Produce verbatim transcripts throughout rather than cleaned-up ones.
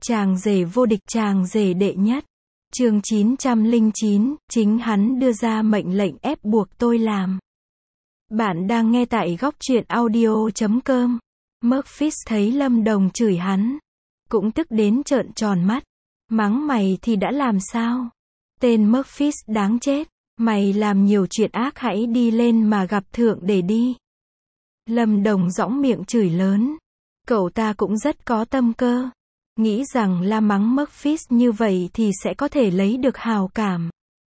Chàng rể vô địch, chàng rể đệ nhất. Chương chín trăm lẻ chín, chính hắn đưa ra mệnh lệnh ép buộc tôi làm. Bạn đang nghe tại góc truyện audio chấm com. Murphys thấy Lâm Đồng chửi hắn, cũng tức đến trợn tròn mắt. Mắng mày thì đã làm sao? Tên Murphys đáng chết. Mày làm nhiều chuyện ác, hãy đi lên mà gặp thượng để đi. Lâm Đồng giõng miệng chửi lớn. Cậu ta cũng rất có tâm cơ. Nghĩ rằng la mắng Murphys như vậy thì sẽ có thể lấy được hào cảm,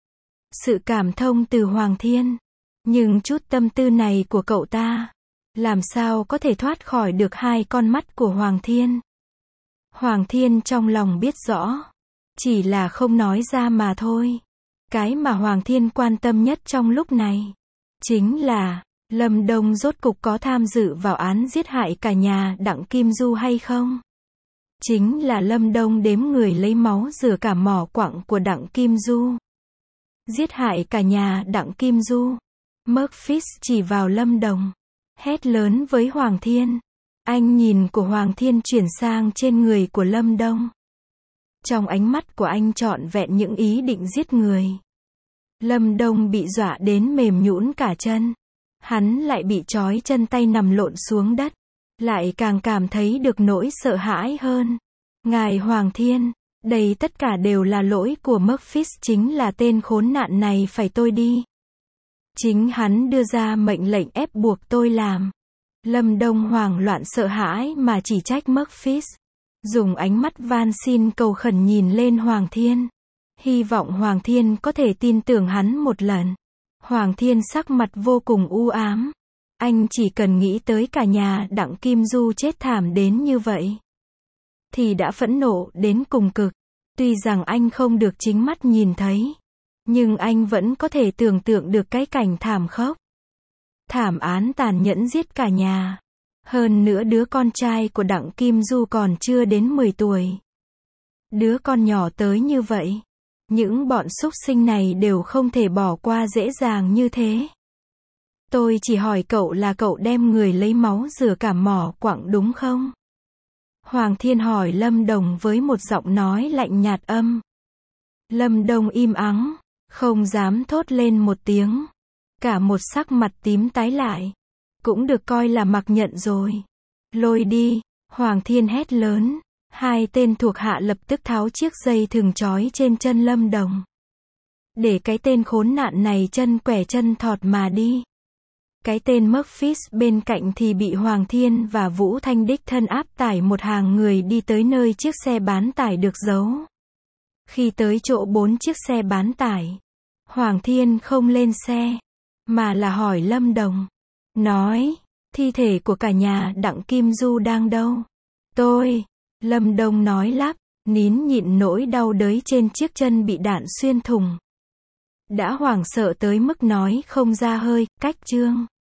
sự cảm thông từ Hoàng Thiên. Nhưng chút tâm tư này của cậu ta, làm sao có thể thoát khỏi được hai con mắt của Hoàng Thiên. Hoàng Thiên trong lòng biết rõ, chỉ là không nói ra mà thôi. Cái mà Hoàng Thiên quan tâm nhất trong lúc này, chính là, Lâm Đông rốt cục có tham dự vào án giết hại cả nhà Đặng Kim Du hay không? Chính là Lâm Đông đếm người lấy máu rửa cả mỏ quặng của Đặng Kim Du. Giết hại cả nhà Đặng Kim Du. Murphys chỉ vào Lâm Đồng, hét lớn với Hoàng Thiên. Ánh nhìn của Hoàng Thiên chuyển sang trên người của Lâm Đông. Trong ánh mắt của anh trọn vẹn những ý định giết người. Lâm Đông bị dọa đến mềm nhũn cả chân. Hắn lại bị trói chân tay nằm lộn xuống đất, lại càng cảm thấy được nỗi sợ hãi hơn. Ngài Hoàng Thiên, đây tất cả đều là lỗi của Murphys, chính là tên khốn nạn này phải tôi đi. Chính hắn đưa ra mệnh lệnh ép buộc tôi làm. Lâm Đông hoảng loạn sợ hãi mà chỉ trách Murphys. Dùng ánh mắt van xin cầu khẩn nhìn lên Hoàng Thiên. Hy vọng Hoàng Thiên có thể tin tưởng hắn một lần. Hoàng Thiên sắc mặt vô cùng u ám. Anh chỉ cần nghĩ tới cả nhà Đặng Kim Du chết thảm đến như vậy, thì đã phẫn nộ đến cùng cực. Tuy rằng anh không được chính mắt nhìn thấy, nhưng anh vẫn có thể tưởng tượng được cái cảnh thảm khốc. Thảm án tàn nhẫn giết cả nhà. Hơn nữa đứa con trai của Đặng Kim Du còn chưa đến mười tuổi. Đứa con nhỏ tới như vậy. Những bọn súc sinh này đều không thể bỏ qua dễ dàng như thế. Tôi chỉ hỏi cậu là cậu đem người lấy máu rửa cả mỏ quặng đúng không? Hoàng Thiên hỏi Lâm Đồng với một giọng nói lạnh nhạt âm. Lâm Đồng im ắng, không dám thốt lên một tiếng. Cả một sắc mặt tím tái lại. Cũng được coi là mặc nhận rồi. Lôi đi, Hoàng Thiên hét lớn. Hai tên thuộc hạ lập tức tháo chiếc dây thừng trói trên chân Lâm Đồng. Để cái tên khốn nạn này chân quẻ chân thọt mà đi. Cái tên Murphys bên cạnh thì bị Hoàng Thiên và Vũ Thanh đích thân áp tải một hàng người đi tới nơi chiếc xe bán tải được giấu. Khi tới chỗ bốn chiếc xe bán tải, Hoàng Thiên không lên xe, mà là hỏi Lâm Đồng. Nói, thi thể của cả nhà Đặng Kim Du đang đâu? Tôi, Lâm Đồng nói lắp, nín nhịn nỗi đau đớn trên chiếc chân bị đạn xuyên thủng. Đã hoảng sợ tới mức nói không ra hơi, cách chương.